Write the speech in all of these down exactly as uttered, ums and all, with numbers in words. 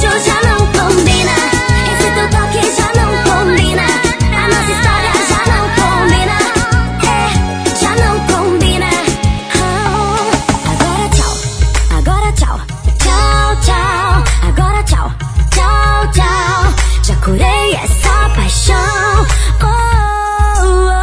beijo já não combina. Esse teu toque já não combina. A nossa história já não combina. É, já não combina. Oh. Agora tchau, agora tchau. Tchau, tchau. Agora tchau, tchau, tchau. Já curei essa paixão. Oh, oh, oh.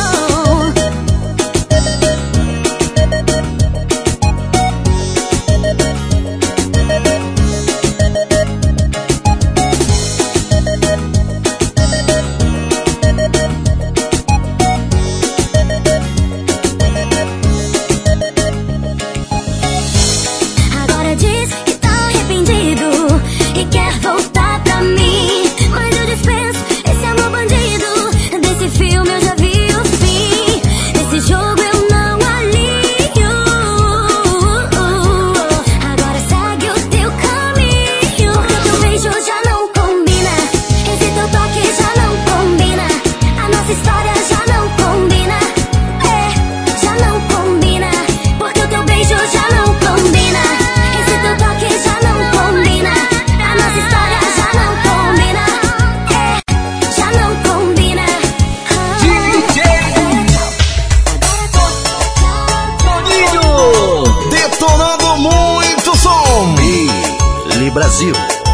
Agora diz que tá arrependido e quer voltar pra mim, mas eu dispenso esse amor bandido. Desse filme eu já vi o fim, desse jogo eu não alinho. Agora segue o teu caminho, porque teu beijo já não combina. Esse teu toque já não combina. A nossa história já não combina. É, já não combina, porque o teu beijo já não combina. Esse teu toque já não combina. A nossa história já não combina. É, já não combina. D J Toninho, detonando muito som. Billy Brasil.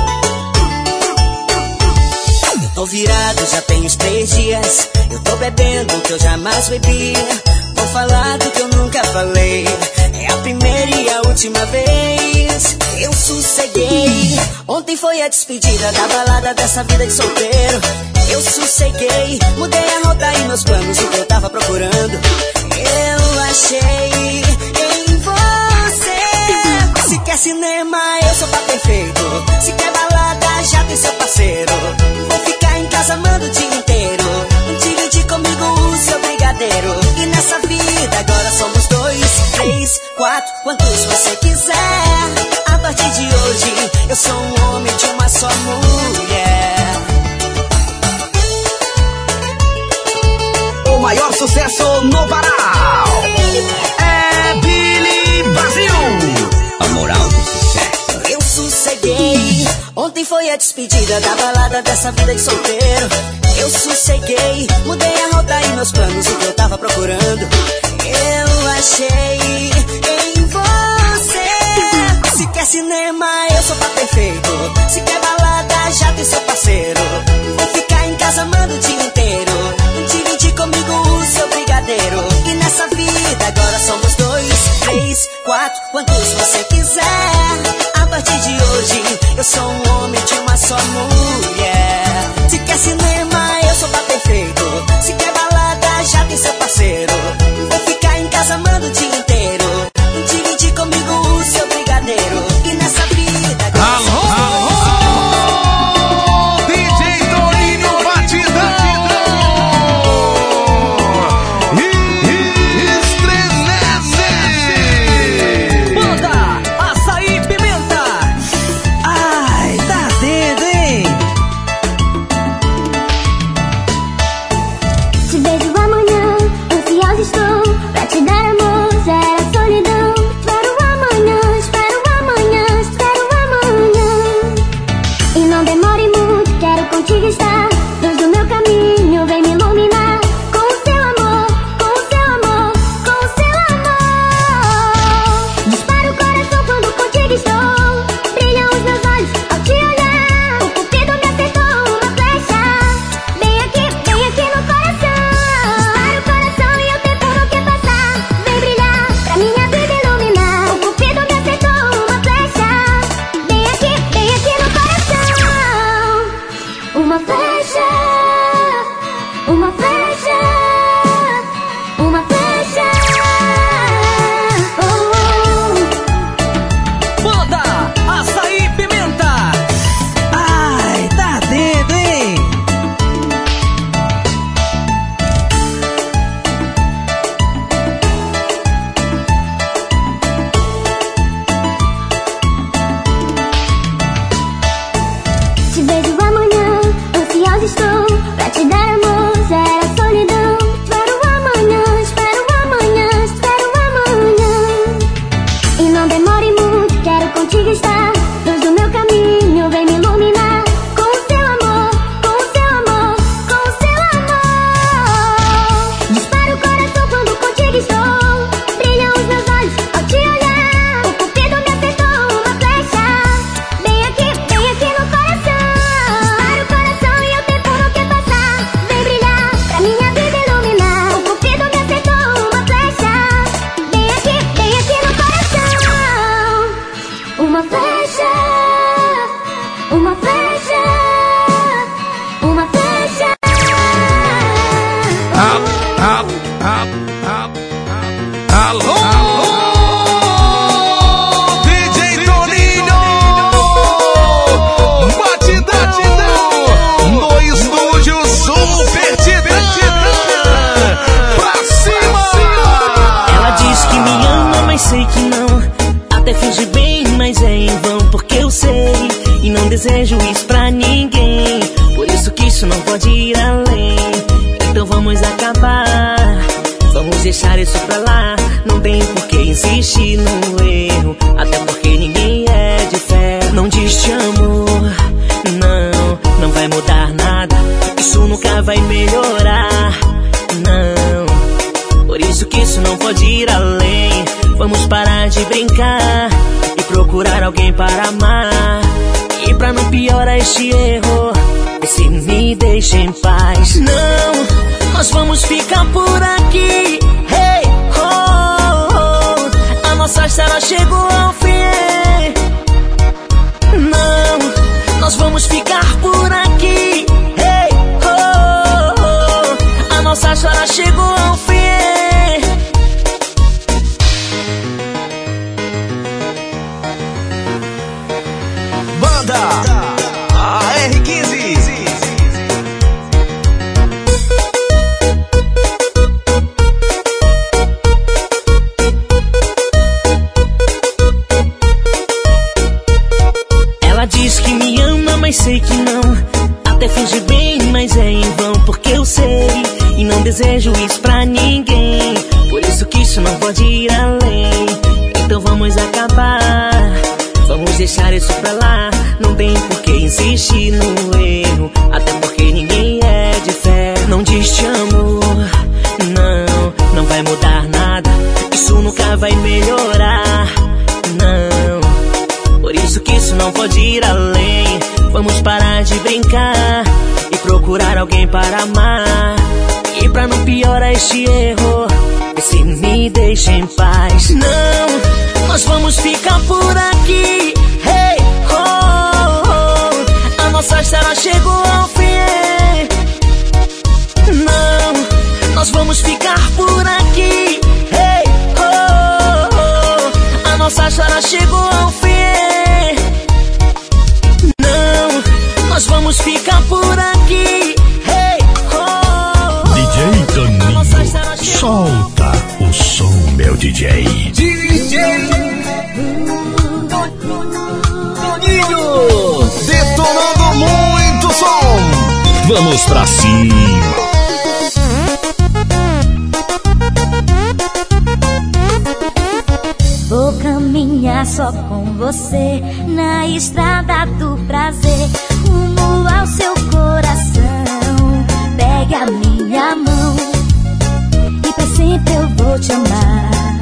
Tô virado, já tem uns três dias. Eu tô bebendo o que eu jamais bebi. Vou falar do que eu nunca falei. É a primeira e a última vez. Eu sosseguei. Ontem foi a despedida da balada dessa vida de solteiro. Eu sosseguei. Mudei a rota e meus planos, o que eu tava procurando. Eu achei em você. Se quer cinema, eu sou pra perfeito. Se quer balada, já tem seu parceiro. Vou ficar em casa amando o dia inteiro. Divide comigo o seu brigadeiro. E nessa vida agora somos dois, três, quatro, quantos você quiser. A partir de hoje eu sou um homem de uma só mulher. O maior sucesso no Pará é Billy Brasil. A moral do sucesso. Eu sosseguei. Ontem foi a despedida da balada dessa vida de solteiro. Eu sosseguei. Mudei a rota e meus planos, o que eu tava procurando. Eu achei em você. Se quer cinema, eu sou pra perfeito. Se quer balada, já tem seu parceiro. Vou ficar em casa amando o dia inteiro. Dividir comigo o seu brigadeiro. E nessa vida agora somos dois, três, quatro, quantos você quiser. A partir de hoje eu sou um homem de uma só mulher. Se quer cinema, eu sou pra perfeito. Se quer balada, já tem seu parceiro. Vou ficar em casa amando o dia inteiro. Dividir comigo o seu brigadeiro. E nessa vida agora Alô, alô, D J Toninho Batidão. Estremece. Banda Açaí Pimenta. Ai, tá dentro, hein? Te vejo amanhã, ansiosa estou pra te dar amor, zero solidão. Espero amanhã, espero amanhã, espero amanhã. E não demore muito, quero contigo estar. Luz do meu caminho, vem me iluminar. Com o seu amor, com o seu amor, com o seu amor. Dispara o coração quando contigo estou. Brilham os meus olhos ao te olhar. O cupido me acertou uma flecha. Bem aqui, bem aqui no coração. Dispara o coração e o tempo não quer passar. Vem brilhar pra minha vida iluminar. O cupido me acertou uma flecha. Bem aqui, bem aqui no coração. Uma flecha, uma flecha, uma flecha. Oh, oh. Banda Açaí Pimenta. Ai, tá dentro, hein? Te vejo amanhã, ansiosa estou pra te dar amor, zero solidão. Espero amanhã, espero amanhã, espero amanhã. E não demore muito, quero contigo estar. Luz do meu caminho, vem me iluminar. desejo isso pra ninguém. Por isso que isso não pode ir além. Então vamos acabar, vamos deixar isso pra lá. Não tem por que insistir no erro, até porque ninguém é de fé. Não diz te amo, não, não vai mudar nada. Isso nunca vai melhorar, não. Por isso que isso não pode ir além. Vamos parar de brincar e procurar alguém para amar. E pra não piorar este erro, se me deixa em paz. Não, nós vamos ficar por aqui. Hey, oh, oh, a nossa história chegou ao fim. Não, nós vamos ficar por aqui. Hey, oh, oh, a nossa história chegou ao fim. Banda A R quinze. Ela diz que me ama, mas sei que não. Até finge bem, mas é em vão, porque eu sei e não desejo isso pra ninguém. Por isso que isso não pode ir além. Então vamos acabar, vamos deixar isso pra lá. Não tem por que insistir no erro, até porque ninguém é de fé. Não diz te amo, não, não vai mudar nada. Isso nunca vai melhorar, não. Por isso que isso não pode ir além. Vamos parar de brincar e procurar alguém para amar. E pra não piorar este erro, se me deixa em paz. Não, nós vamos ficar por aqui. Hey, oh, oh, a nossa história chegou ao fim. Não, nós vamos ficar por aqui. Hey, oh, oh, a nossa história chegou ao fim. Não, nós vamos ficar por aqui. Hey, oh, oh, D J Toninho, solta o som, meu D J. D J Toninho, detonando muito som. Vamos pra cima. Vou caminhar só com você na estrada do prazer, rumo ao seu coração. Pegue a minha mão e pra sempre eu vou te amar.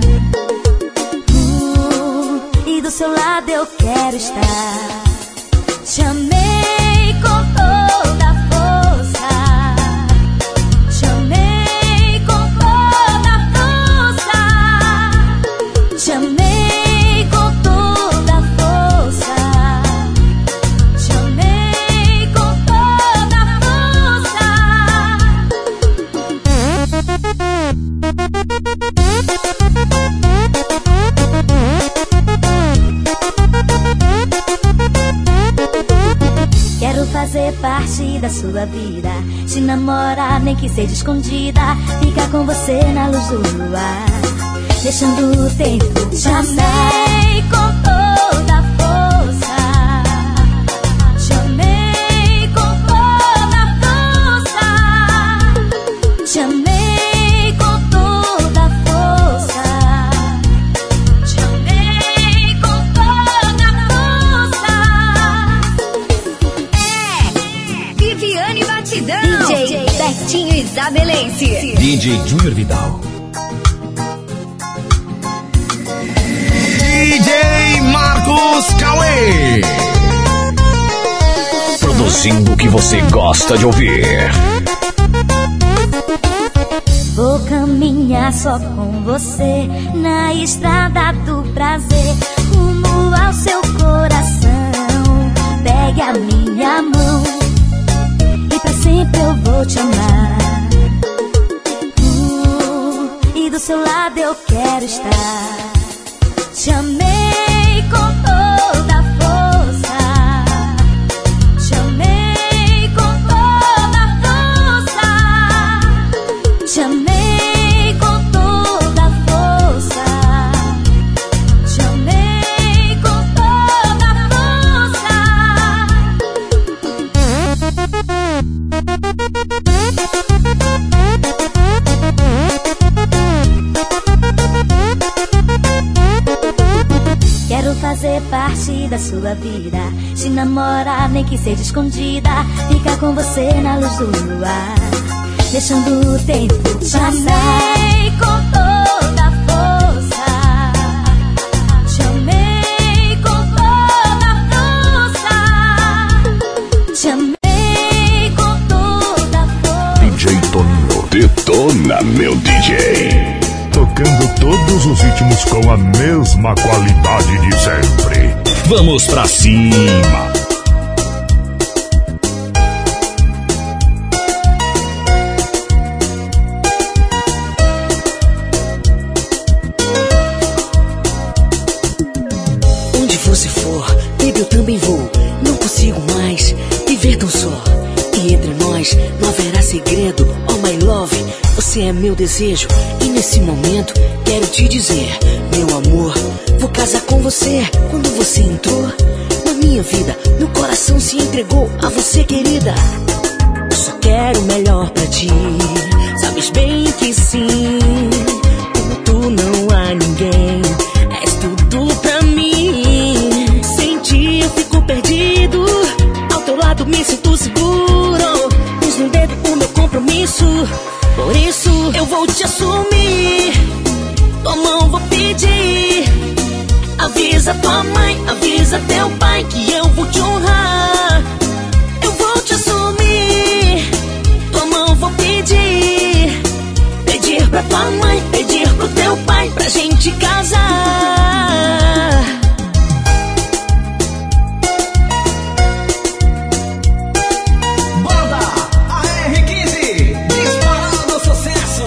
Uh, e do seu lado eu quero estar. Te amei com toda a força. Te amei com toda a força. Te amei com toda a força. Te amei com toda a Quero fazer parte da sua vida, te namorar nem que seja escondida, ficar com você na luz do luar, deixando o tempo te amei com toda a força. Te amei com toda a força. Te amei com toda a força. Te amei com toda a força. É Viviane Batidão, D J Betinho Isabelense, D J Júnior Vidal, D J Marcos Cauê, produzindo o que você gosta de ouvir. Vou caminhar só com você na estrada do prazer, rumo ao seu coração. Pegue a minha mão e pra sempre eu vou te amar. Uh, e do seu lado eu quero estar. Te amei com toda a força. Te amei com toda a força. Te amei com toda a força. Te amei com toda a força. sua vida. Se namorar, nem que seja escondida, ficar com você na luz do luar, deixando o tempo passar. Te amei com toda a força, te amei com toda a força, te amei com toda a força. D J Toninho, detona meu D J. Tocando todos os ritmos com a mesma qualidade de sempre. Vamos pra cima! Onde você for, baby, eu também vou. Não consigo mais viver tão só. E entre nós não haverá segredo. Oh my love, você é meu desejo. E nesse momento quero te dizer, meu amor, vou casar com você. Quando você entrou na minha vida, meu coração se entregou a você, querida. Eu só quero o melhor pra ti, sabes bem que sim. Como tu não há ninguém, és tudo pra mim. Sem ti eu fico perdido, ao teu lado me sinto seguro. Tens no dedo o meu compromisso, por isso eu vou te assumir. Tua mão vou pedir, avisa tua mãe, avisa teu pai que eu vou te honrar. Eu vou te assumir, tua mão vou pedir, pedir pra tua mãe, pedir pro teu pai pra gente casar. Banda A R quinze, disparando sucesso.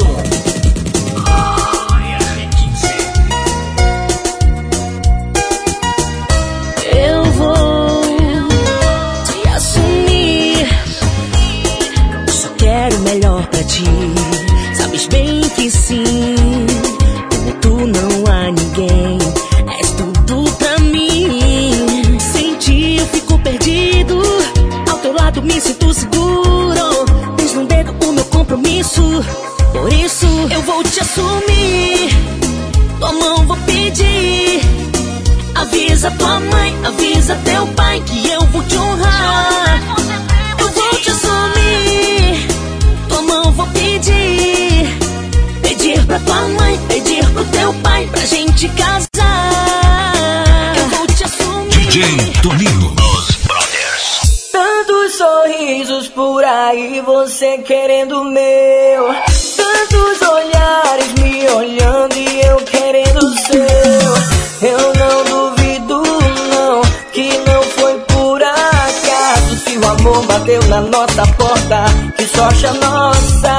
Eu vou te assumir, só quero o melhor pra ti, sabes bem que sim. Como tu não há ninguém, és tudo pra mim. Sem ti eu fico perdido, ao teu lado me sinto seguro. Tens no dedo o meu compromisso, por isso eu vou te assumir. Tua mão vou pedir, avisa tua mãe, avisa teu pai que eu vou te honrar. Eu vou te assumir, tua mão vou pedir, pedir pra tua mãe, pedir pro teu pai pra gente casar. Eu vou te assumir. D J Toninho, os Brothers. Tantos sorrisos por aí, você querendo o meu. Tantos olhares me olhando e eu querendo o seu. Eu não duvido não, que não foi por acaso. Se o amor bateu na nossa porta, que sorte a nossa.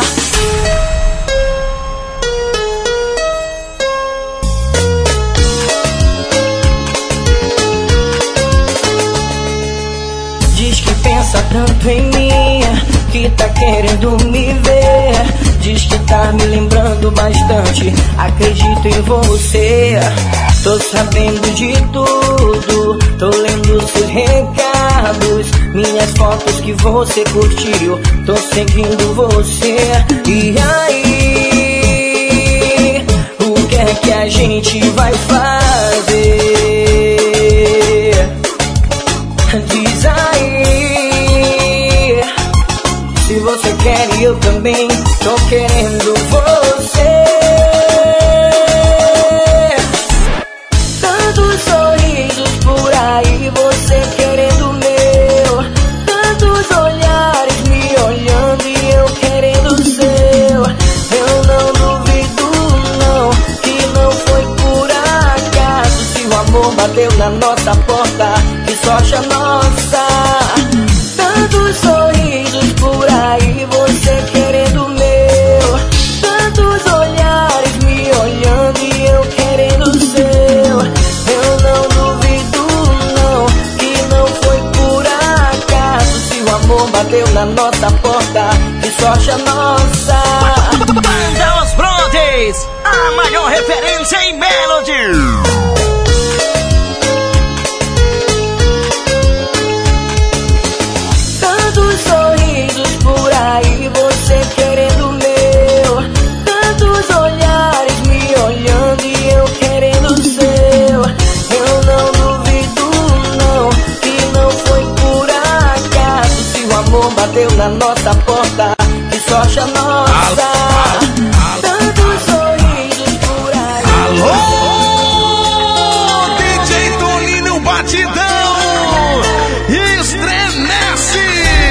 Diz que pensa tanto em mim, que tá querendo me ver. Diz que tá me lembrando bastante, acredito em você. Tô sabendo de tudo, tô lendo seus recados, minhas fotos que você curtiu, tô seguindo você. E aí, o que é que a gente vai fazer? Diz aí, se você quer e eu também tô querendo você. Tantos sorrisos por aí, você querendo o meu. Tantos olhares me olhando e eu querendo o seu. Eu não duvido não, que não foi por acaso. Se o amor bateu na nossa porta, que sorte a nossa. Tantos sorrisos por aí, você querendo o meu. Tantos olhares me olhando e eu querendo o seu. Eu não duvido não, que não foi por acaso. Se o amor bateu na nossa porta, que sorte a nossa. Banda Os Brothers, a maior referência em Melody. Tantos sorrisos por aí, você querendo o meu. Tantos olhares me olhando e eu querendo o seu. Eu não duvido bateu na nossa porta. Que sorte a nossa. Tantos sorrisos por aí. Alô, D J Toninho Batidão, estremece.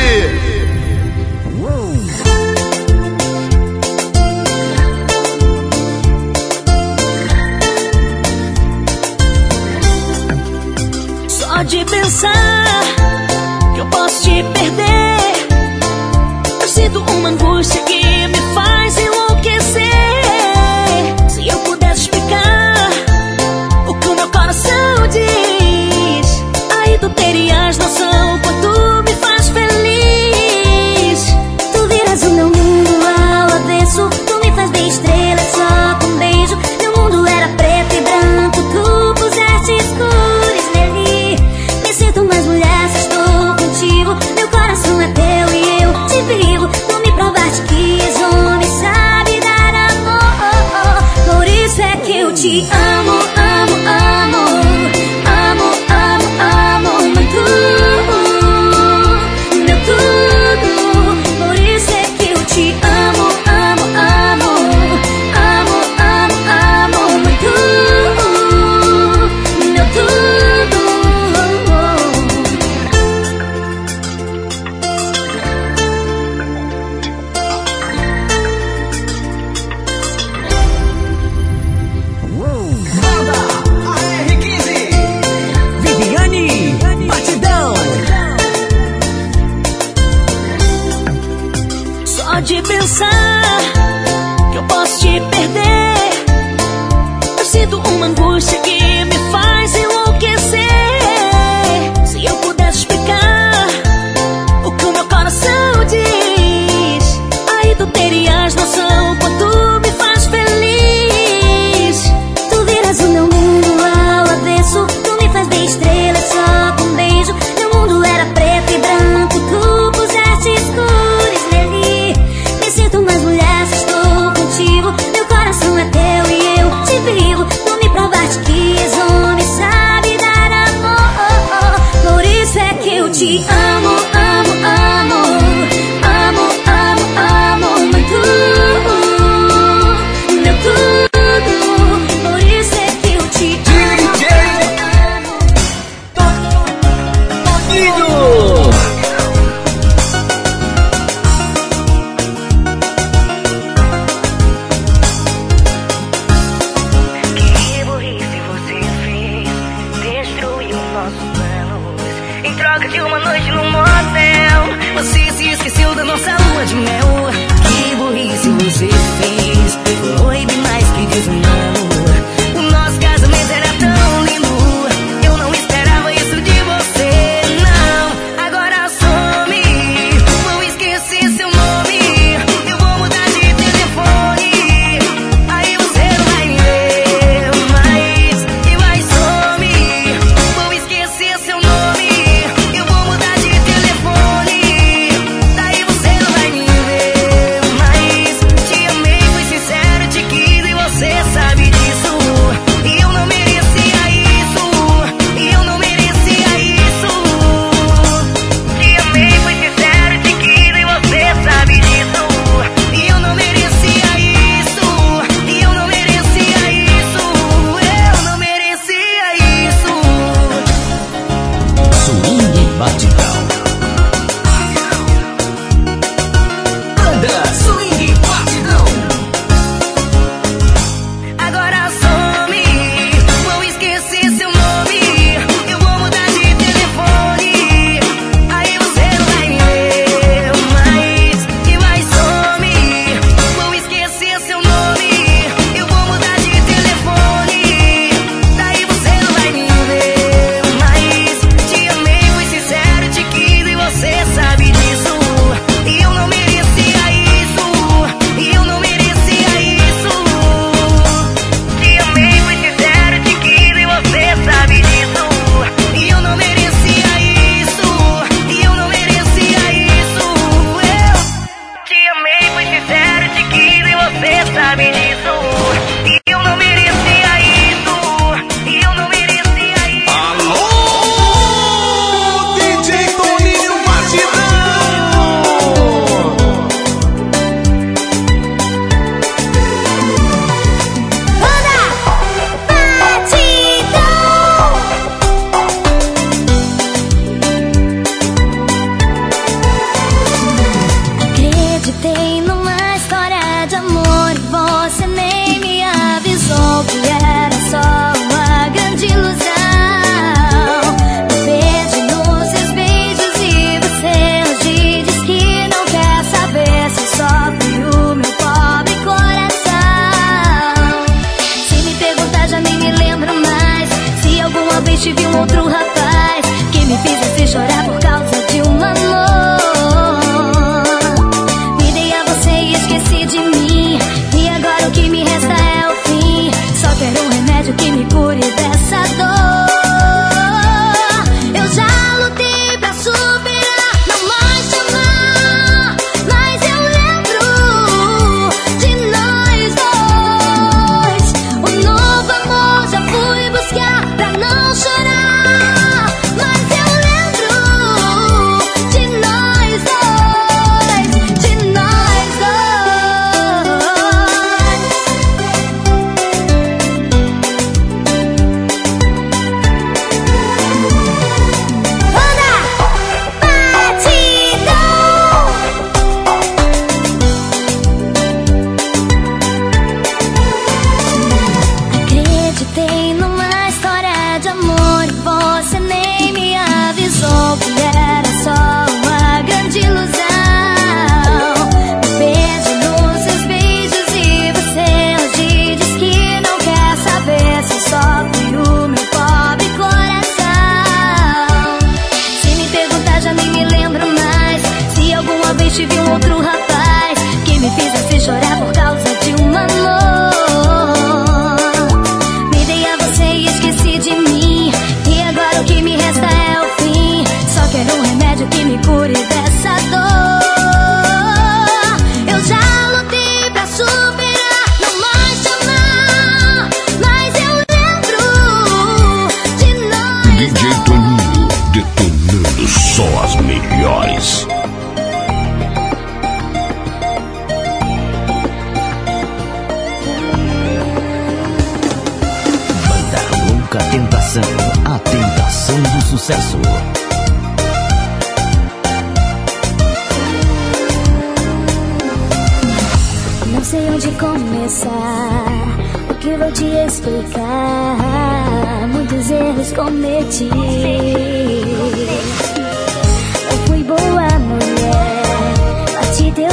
Só de pensar que eu posso te perder, eu sinto uma angústia que me faz enlouquecer. Se eu pudesse explicar o que o meu coração diz, aí tu terias noção quanto me faz feliz. Tu viras o meu mundo ao avesso, tu me faz ver estrelas só com um beijo. Meu mundo era preto e branco, tu puseste cores nele. Me sinto mais mulher se estou contigo. Meu coração é teu e eu te vivo. Tu me provaste que és homem, sabe dar amor. Por isso é que eu te amo, amo, amo. Amo, amo, amo, muito. Meu tudo. Por isso é que eu te amo, amo, amo. Amo, amo, amo, muito. Meu tudo. Banda A R quinze. Viviane Batidão. Só de pensar que eu posso te perder, eu sinto uma angústia que me faz enlouquecer. Se eu pudesse explicar o que o meu coração diz, aí tu terias noção quanto me faz feliz. Tu viras o meu mundo ao avesso, tu me faz ver estrelas só com um beijo. Meu mundo era preto e branco, tu puseste cores nele. Me sinto mais mulher se estou contigo. Meu coração é teu e eu te vivo. Tu me provaste que és homem. tive um outro rapaz que me fez assim chorar por causa de um amor. Me dei a você e esqueci de mim, e agora o que me resta é o fim. Só quero um remédio que me cure dessa dor. Eu já lutei pra superar, não mais te amar, mas eu lembro de nós. D J Toninho, detonando só as melhores. Banda Louca Tentação, a tentação do sucesso. Não sei onde começar, o que vou te explicar. Muitos erros cometi. Eu fui boa mulher, bati teu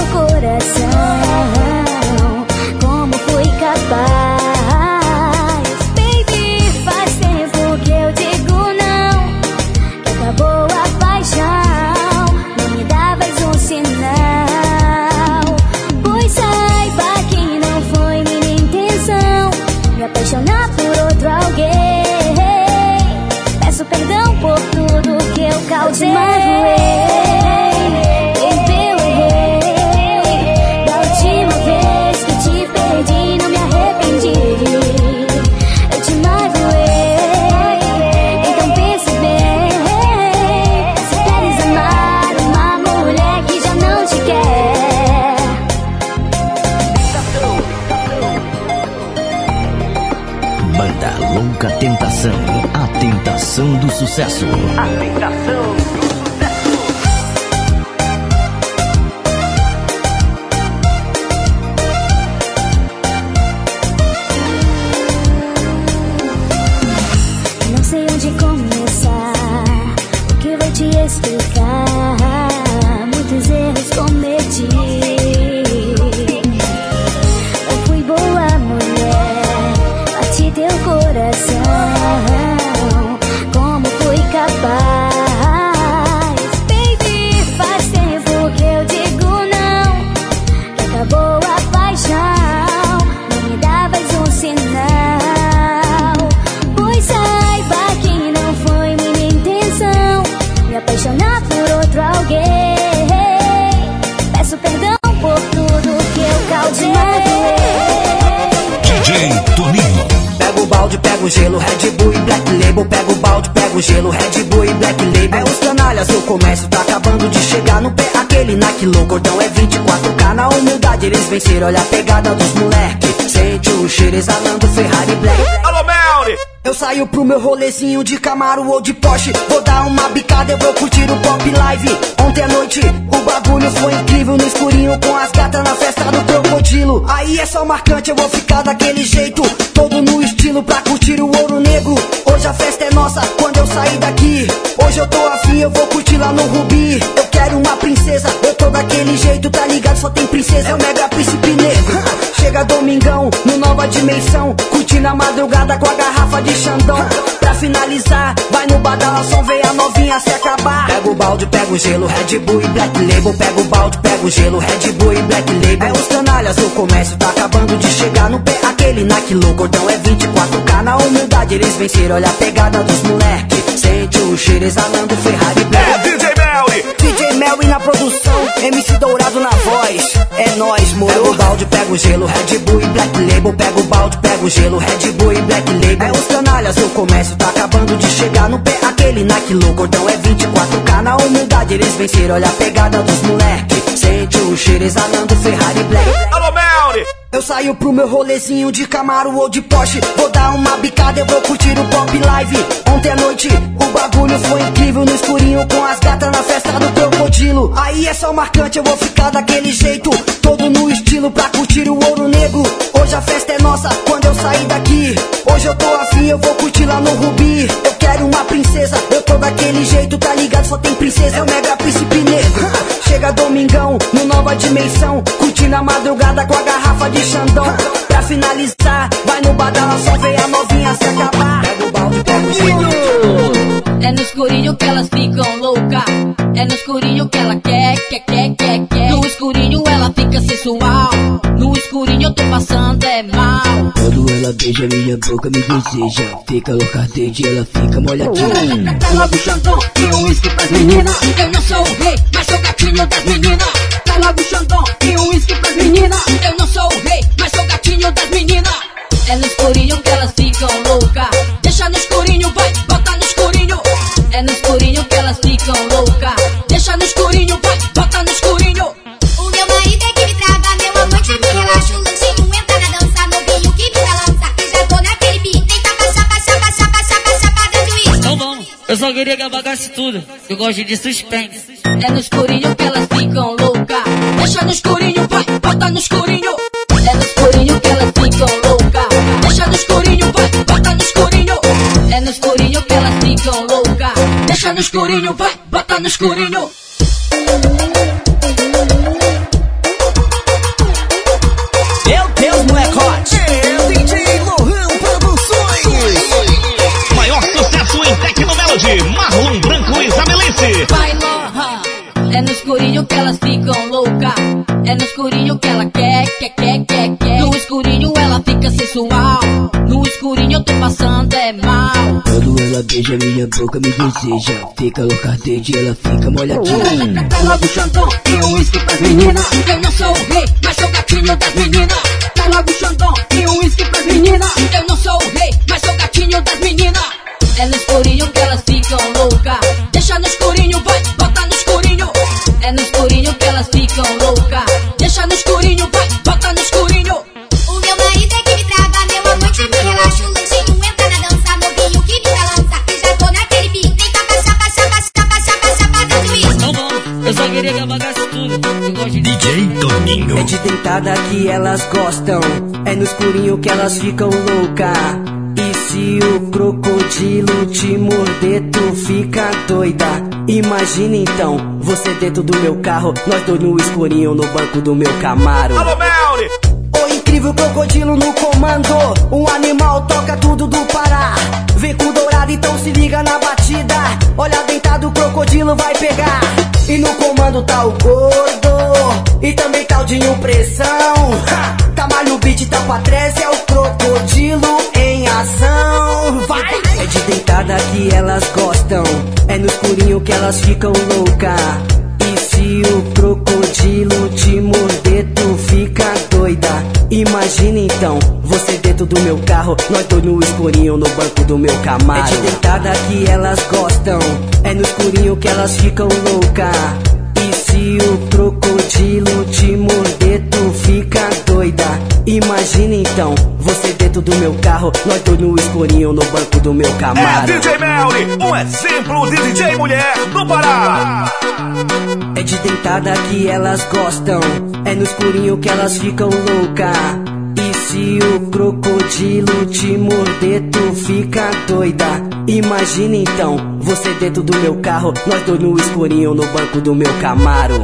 coração. Como fui capaz? Baby, faz tempo que eu digo não, que acabou a paixão. Não me davas um sinal, pois saiba que não foi minha intenção me apaixonar por outro alguém. Peço perdão por tudo que eu causei. Baby, eu errei. Da última vez que te perdi, não me arrependi. Eu te magoei, então pense bem. Se queres amar uma mulher que já não te quer. Banda Louca Tentação, a tentação do sucesso. A tentação do sucesso. Não sei onde começar, o que vou te explicar. Muitos erros cometi. Eu fui boa mulher, bati teu coração. Como fui capaz? Baby, faz tempo que eu digo não, que acabou a paixão. Não me davas um sinal, pois saiba que não foi minha intenção me apaixonar por outro alguém. Peço perdão por tudo que eu causei. D J Toninho. Pega o balde, pega o gelo, Red Bull e Black Label. Pega o balde, pega o gelo, Red Bull e Black Label. É os canalhas, o comércio tá acabando de chegar no pé. Aquele Nike Low, cordão é vinte e quatro K. Na humildade eles venceram, olha a pegada dos moleque. Sente o cheiro exalando Ferrari Black. Alô, Melly! Eu saio pro meu rolezinho de Camaro ou de Porsche. Vou dar uma bicada, eu vou curtir o Pop Live. Ontem à noite o bagulho foi incrível, no escurinho com as gatas na festa do Crocodilo. Aí é só marcante, eu vou ficar daquele jeito, todo no estilo pra curtir o ouro negro. Hoje a festa é nossa, quando eu sair daqui. Hoje eu tô afim, eu vou curtir lá no Rubi. Eu quero uma princesa, eu tô daquele jeito, tá ligado? Só tem princesa, é o mega príncipe negro. Chega domingão, no Nova Dimensão, curtindo a madrugada com a garrafa de Xandão. Pra finalizar, vai no badalação, vem a novinha se acabar. Pega o balde, pega o gelo, Red Bull e Black Label. Pega o balde, pega o gelo, Red Bull e Black Label. É os canalhas, o comércio tá acabando de chegar no pé. Aquele Nike Low, cordão é vinte e quatro K. Na humildade eles venceram, olha a pegada dos moleque. Sente o cheiro exalando Ferrari Black. É D J Melly! D J Melly na produção, M C Dourado na voz. É nóis, moro. Pega o balde, pega o gelo, Red Bull e Black Label. Pega o balde, pega o gelo, Red Bull e Black Label. É os canalhas, o comércio tá acabando de chegar no pé. Aquele Nike Low, cordão é vinte e quatro K. Na humildade eles venceram, olha a pegada dos moleque. Sente o cheiro exalando Ferrari Black. Alô, Melly! Eu saio pro meu rolezinho de Camaro ou de Porsche. Vou dar uma bicada, eu vou curtir o Pop Live. Ontem à noite o bagulho foi incrível, no escurinho com as gatas na festa do Crocodilo. Aí é só marcante, eu vou ficar daquele jeito, todo no estilo pra curtir o ouro negro. Hoje a festa é nossa, quando eu sair daqui. Hoje eu tô afim, eu vou curtir lá no Rubi. Eu quero uma princesa, eu tô daquele jeito, tá ligado? Só tem princesa, é o mega príncipe negro. Chega domingão, no Nova Dimensão, curtindo a madrugada com a garrafa de Xandão. Pra finalizar, vai no badalação, vem a novinha se acabar. Pega o balde, pega o gelo. É no escurinho que elas ficam louca. É no escurinho que ela quer, quer, quer, quer, quer. No escurinho ela fica sensual. No escurinho eu tô passando é mal. Quando ela beija minha boca me deseja. Fica louca dentro, ela fica molhadinha. Dá logo Xandão e um uísque pras meninas. Eu não sou o rei, mas sou gatinho das meninas. Dá logo Xandão e um uísque pras meninas. Eu não sou o rei, mas sou gatinho das meninas. É no escurinho que elas ficam louca. Deixa no escurinho, vai, bota no escurinho. É no escurinho que elas ficam louca. Deixa no escurinho, vai, bota no escurinho. O meu marido é que me trava, meu amante me relaxa. O lanchinho entra na dança, novinho que me balança. E já tô naquele beat, tenta passar, passar, passar, passar, passar pra dentro isso. Então vamos, eu só queria que apagasse tudo. Eu gosto de suspense. É no escurinho que elas ficam louca. Deixa no escurinho, vai, bota no escurinho. É no escurinho que elas ficam louca. Deixa no escurinho, vai, bota no escurinho. É no escurinho que elas ficam louca. Deixa no escurinho, vai, bota no escurinho. Meu Deus, molecote! É D J Lohan Produções. Maior sucesso em Tecnomelody, Marlon Branco e Isabelice. Vai, Lohan. É no escurinho que elas ficam louca. É no escurinho que ela quer, quer, quer, quer, quer. No escurinho ela fica sensual. No escurinho eu tô passando é mal. Quando ela beija minha boca me deseja. Fica louca dentro, ela fica molhadinha. Dá logo Xandão e um uísque pras meninas. Eu não sou o rei, mas sou gatinho das meninas. Dá logo Xandão e um uísque pras meninas. Eu não sou o rei, mas sou gatinho das meninas. É no escurinho que elas ficam louca. Deixa no escurinho, vai, bota no escurinho. É no escurinho que elas ficam louca. Deixa no escurinho, vai, bota no escurinho. O meu marido é que me trava, meu amante me relaxa. O lanchinho entra na dança, novinho que me balança. E já tô naquele beat, tenta passar, passar, passar, passar, passar pra dentro isso. Então vamos, eu só queria que apagasse tudo. Eu gosto de D J Toninho. É de dentada que elas gostam. É no escurinho que elas ficam louca. E se o crocodilo te morder, tu fica doida. Imagina então, você dentro do meu carro, nós dois no escurinho no banco do meu Camaro. Alô, Melly! O incrível crocodilo no comando. Um animal toca tudo do Pará. Vem com dourado, então se liga na batida. Olha deitado, o crocodilo vai pegar. E no comando tá o gordo. E também tá o Dinho Pressão. Ha! Tamalho beat, tá pra trás, é o crocodilo em ação. Vai! É de deitada que elas gostam. É no escurinho que elas ficam louca. E se o crocodilo te morder, tu fica doida. Imagina então, você dentro do meu carro, nós dois no escurinho no banco do meu Camaro. É de deitada que elas gostam. É no escurinho que elas ficam louca. E se o crocodilo te morder, tu fica doida. Imagina então, você dentro do meu carro, nós dois no escurinho no banco do meu Camaro. É D J Melly, um exemplo de D J mulher do Pará. É de dentada que elas gostam. É no escurinho que elas ficam louca. E se o crocodilo te morder, tu fica doida. Imagina então, você dentro do meu carro, nós dois no escurinho no banco do meu Camaro.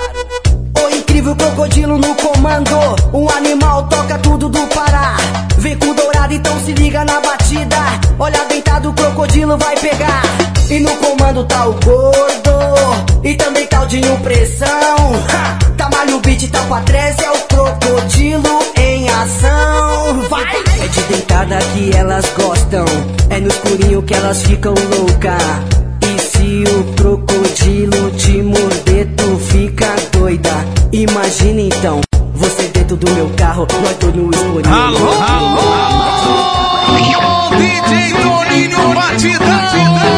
O incrível crocodilo no comando. Um animal toca tudo do Pará. Vem com dourado, então se liga na batida. Olha deitado, o crocodilo vai pegar. E no comando tá o gordo. E também tá o Dinho Pressão. Ha! Tamalho beat, tá pra trás, é o crocodilo em ação. Vai! É de deitada que elas gostam. É no escurinho que elas ficam louca. E se o crocodilo te morder, tu fica doida. Imagina então, você dentro do meu carro, nós dois no escurinho. Alô, alô, alô, D J Toninho Batidão.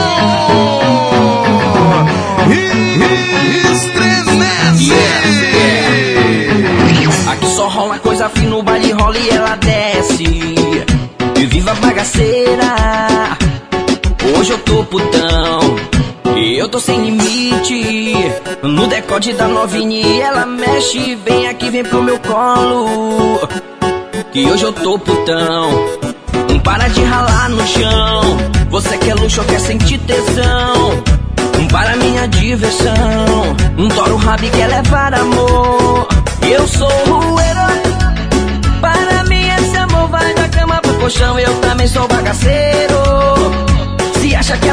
Aqui só rola coisa fina, o baile rola e ela desce. E viva a bagaceira. Hoje eu tô putão e eu tô sem limite. No decote da novinha ela mexe. Vem aqui, vem pro meu colo. Que hoje eu tô putão. Não para de ralar no chão. Você quer luxo ou quer sentir tesão? Para minha diversão. Um toro rabo e quer levar amor. Eu sou o herói. Para mim esse amor vai da cama pro colchão. Eu também sou bagaceiro. Se acha que é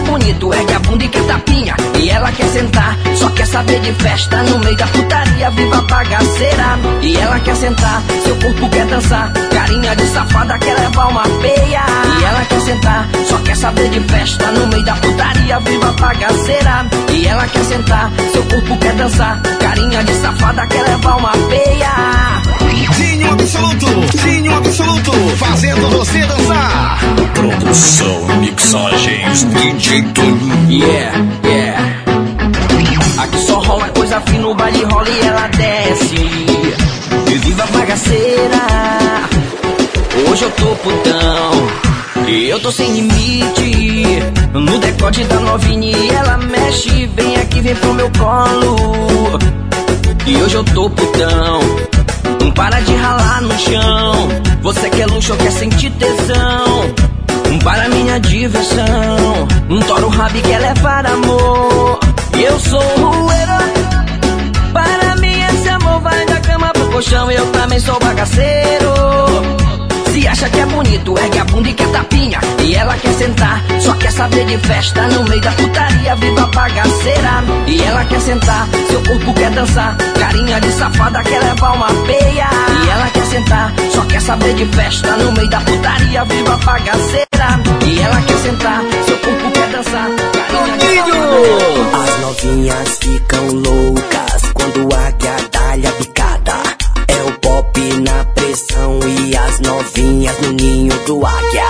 bonito, ergue a bunda e quer tapinha. E ela quer sentar, só quer saber de festa. No meio da putaria, viva a bagaceira. E ela quer sentar, seu corpo quer dançar. Carinha de safada, quer levar uma peia. E ela quer sentar, só quer saber de festa. No meio da putaria, viva a bagaceira. E ela quer sentar, seu corpo quer dançar. Carinha de safada, quer levar uma peia. Dinho Absoluto, Dinho Absoluto, fazendo você dançar. Produção e mixagens D J Toninho. Yeah, yeah. Aqui só rola coisa fina, o baile rola e ela desce. E viva a bagaceira. Hoje eu tô putão e eu tô sem limite. No decote da novinha e ela mexe. Vem aqui, vem pro meu colo. E hoje eu tô putão. Não para de ralar no chão. Você quer luxo ou quer sentir tesão? Para minha diversão. Um toro rabo e quer levar amor. Eu sou o herói. Para mim esse amor vai da cama pro colchão. Eu também sou bagaceiro. Se acha que é bonito, ergue a bunda e quer tapinha. E ela quer sentar, só quer saber de festa. No meio da putaria, viva a bagaceira. E ela quer sentar, seu corpo quer dançar. Carinha de safada, quer levar uma peia. E ela quer sentar, só quer saber de festa. No meio da putaria, viva a bagaceira. E ela quer sentar, seu corpo quer dançar. Carinha de safada. As novinhas ficam loucas quando a águia dá-lhe a picada. É o pop na pressão e as novinhas no ninho do águia.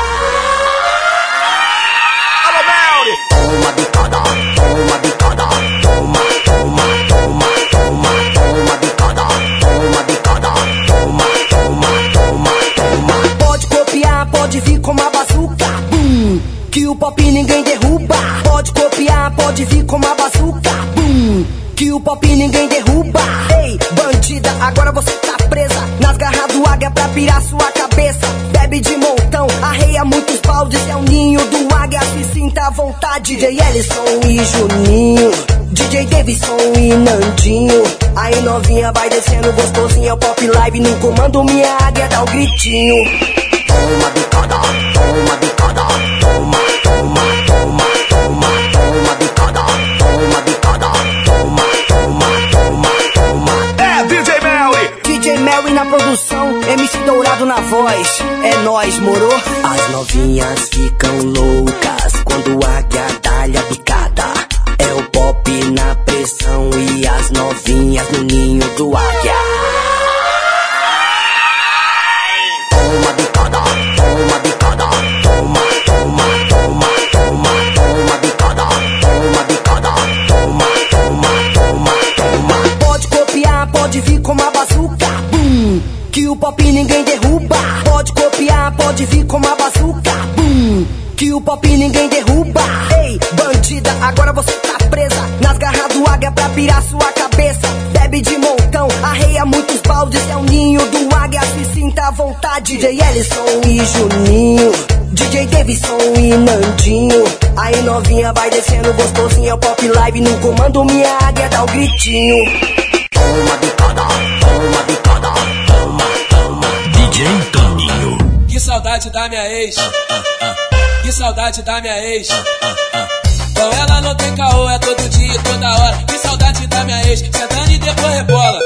Alô, Melly! Toma bicada, toma bicada, toma, toma, toma, toma, toma bicada, toma bicada, toma, toma, toma, toma. Pode copiar, pode vir com uma bazuca, bum, que o pop ninguém derruba. Pode copiar, pode vir com uma bazuca, bum, que o pop ninguém derruba. Ei, bandida, agora você tá presa nas garras do águia pra pirar sua cabeça. Bebe de montão, arreia muitos baldes. É o ninho do águia, se sinta à vontade. D J Ellison e Juninho, D J Davidson e Nandinho. Aí novinha vai descendo gostosinho. É o pop live no comando, minha águia dá o gritinho. Toma bicada, toma bicada, toma, toma, toma, toma, toma bicada, toma bicada, toma, toma, toma, toma. É D J Melly! D J Melly na produção, M C Dourado na voz. É nóis, moro? As novinhas ficam loucas quando a águia dá-lhe a picada. É o pop na pressão e as novinhas no ninho do águia. Toma bicada, toma bicada, toma, toma, toma, toma, toma bicada, toma bicada, toma, toma, toma, toma. Pode copiar, pode vir com uma bazuca, bum, que o pop ninguém derruba. Pode copiar, pode vir com uma bazuca, bum, que o pop ninguém derruba. Ei, bandida, agora você tá presa nas garras do águia pra pirar sua cabeça. Bebe de montão, arreia muitos baldes. É o ninho do águia, se sinta à vontade. D J Ellison e Juninho, D J Davidson e Nandinho. Aí novinha vai descendo gostosinho. É o pop live no comando, minha águia dá o gritinho. Toma bicada, toma bicada, toma, toma. D J Toninho. Que saudade da minha ex. Que saudade da minha ex. Com ela não tem caô, é todo dia, toda hora. Que saudade da minha ex, sentando e depois rebola.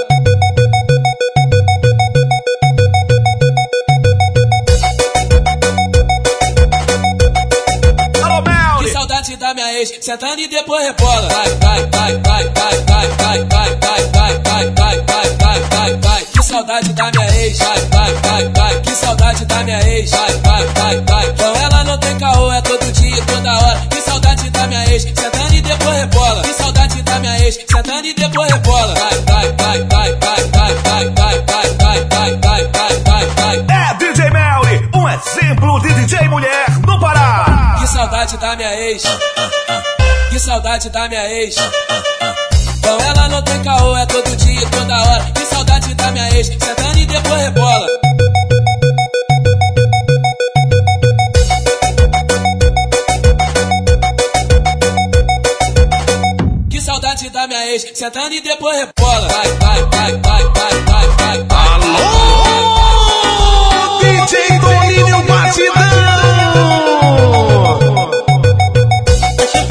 Alô, Melly! Que saudade da minha ex, sentando e depois rebola. Vai, vai, vai, vai, vai, vai, vai, vai, vai, vai, vai, vai, vai, vai, vai, vai. Que saudade da minha ex, vai, vai, vai, vai. Que saudade da minha ex, vai, vai, vai, vai. Com ela não tem caô, é todo dia, toda hora. Que saudade da minha ex, sentando e depois rebola. Que saudade da minha ex, sentando e depois rebola. Vai, vai, vai, vai, vai, vai, vai, vai, vai, vai, vai, vai, vai, vai, vai. É D J Melly, um exemplo de D J mulher no Pará. Que saudade da minha ex. Que saudade da minha ex. Com ela não tem caô, é todo dia, toda hora. Que saudade da minha ex, sentando e depois rebola. Que saudade da minha ex, sentando e depois rebola. Vai, vai, vai, vai, vai, vai, vai, vai. Alô, D J Toninho Batidão!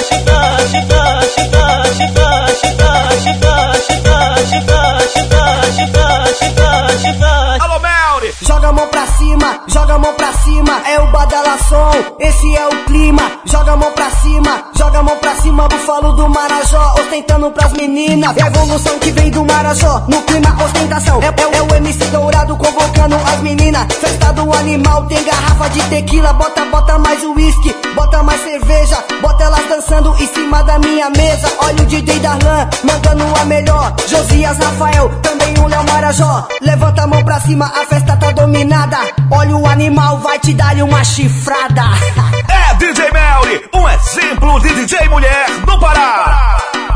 Alô, Melry! Joga a mão pra cima, joga a mão pra cima, é o badalação, esse é o clima. Joga a mão pra cima, joga a mão pra cima, bufalo do Marajó, ostentando pras meninas. É a evolução que vem do Marajó, no clima ostentação. É, é, é o M C Dourado convocando as meninas. Festa do animal, tem garrafa de tequila. Bota, bota mais uísque, bota mais cerveja. Bota elas dançando em cima da minha mesa. Olha o D J Darlan, mandando a melhor. Josias Rafael, também o Léo Marajó. Levanta a mão pra cima, a festa tá dominada. Olha o animal, vai te dar uma chifrada. É D J Melry, um exemplo de D J mulher no Pará.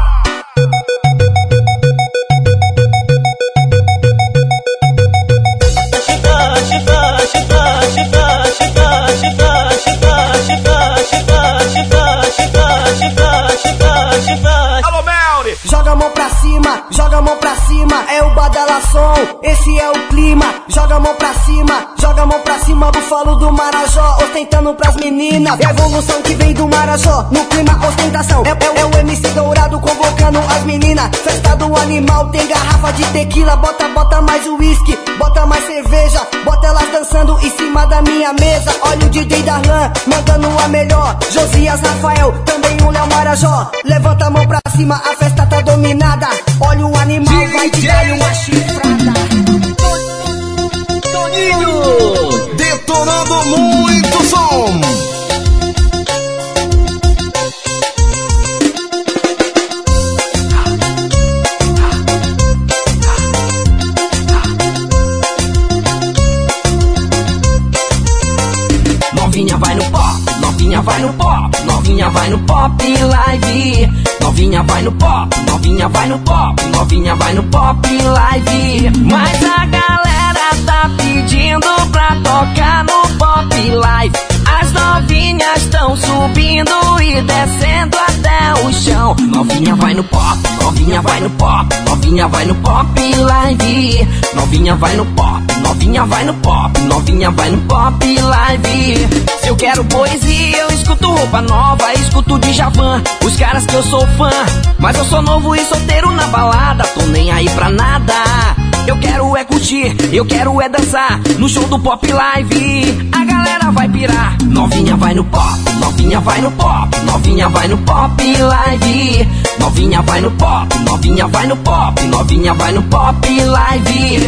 Alô, Melry! Joga a mão pra cima, joga a mão pra cima, é o badalação, esse é o clima. Joga a mão pra cima, joga a mão pra cima, bufalo do Marajó, ostentando pras meninas. É a evolução que vem do Marajó, no clima ostentação. É, é, é o M C Dourado convocando as meninas. Festa do animal, tem garrafa de tequila. Bota, bota mais uísque, bota mais cerveja. Bota elas dançando em cima da minha mesa. Olha o D J Darlan, mandando a melhor. Josias Rafael, também o Léo Marajó. Levanta a mão pra cima, a festa tá dominada. Olha o animal, vai te dar uma chifrada. Toninho, detonando muito som. Novinha vai no pop, novinha vai no pop, novinha vai no pop live. Novinha vai no pop, novinha vai no pop, novinha vai no pop live. Mas a galera tá pedindo pra tocar no pop live. As novinhas tão subindo e descendo até o chão. Novinha vai no pop, novinha vai no pop, novinha vai no pop live. Novinha vai no pop, novinha vai no pop, novinha vai no pop live. Se eu quero poesia, eu escuto Roupa Nova, escuto Djavan, os caras que eu sou fã. Mas eu sou novo e solteiro na balada, tô nem aí pra nada. Eu quero é curtir, eu quero é dançar no show do Pop Live. A galera vai pirar. Novinha vai no pop, novinha vai no pop, novinha vai no Pop Live. Novinha vai no pop, novinha vai no pop, novinha vai no Pop Live.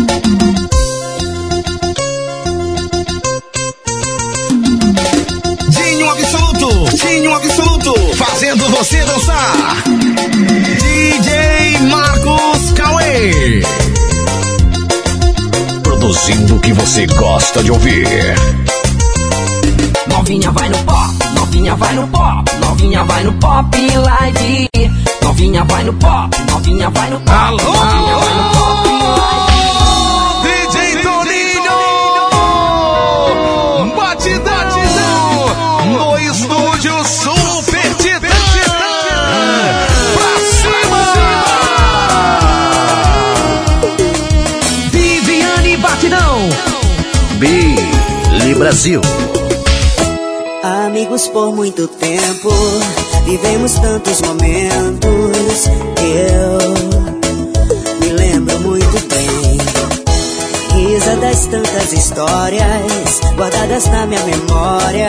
Dinho Absoluto, Dinho Absoluto, fazendo você dançar. D J Marcos Cauê, produzindo o que você gosta de ouvir. Novinha vai no pop, novinha vai no pop, novinha vai no Pop Live. Novinha vai no pop, novinha vai no pop, alô, novinha vai no Pop Live. D J Toninho, batidão no estúdio Super Titã. Pra cima! Viviane Batidão, Billy Brasil. Amigos por muito tempo, vivemos tantos momentos. Eu me lembro muito bem, risadas, tantas histórias guardadas na minha memória.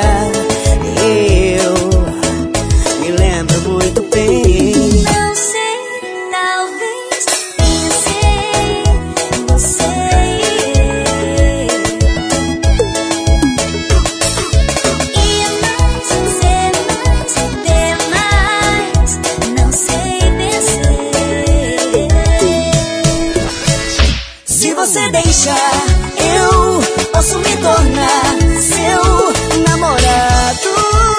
Eu me lembro muito bem. Não sei, talvez pensei em você. Você deixa, eu posso me tornar seu namorado.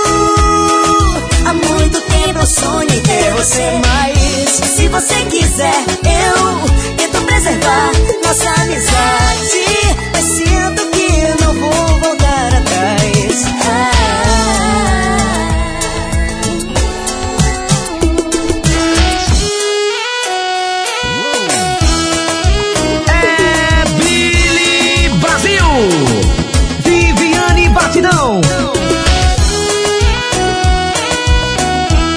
Há muito tempo eu sonho em ter você, mas se você quiser, eu tento preservar nossa amizade. Mas sinto que não vou voltar atrás. Ah. Viviane Batidão.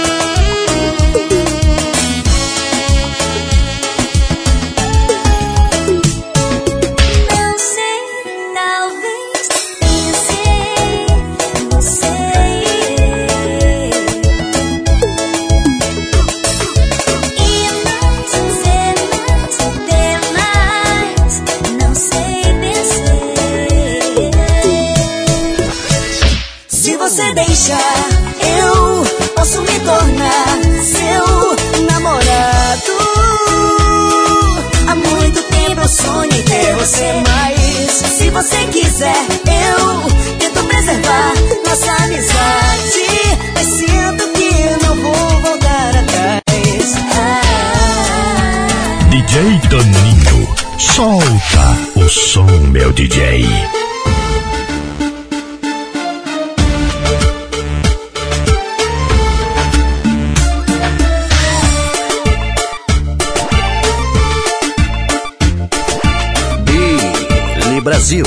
D J Toninho, solta o som, meu D J. Billy Brasil.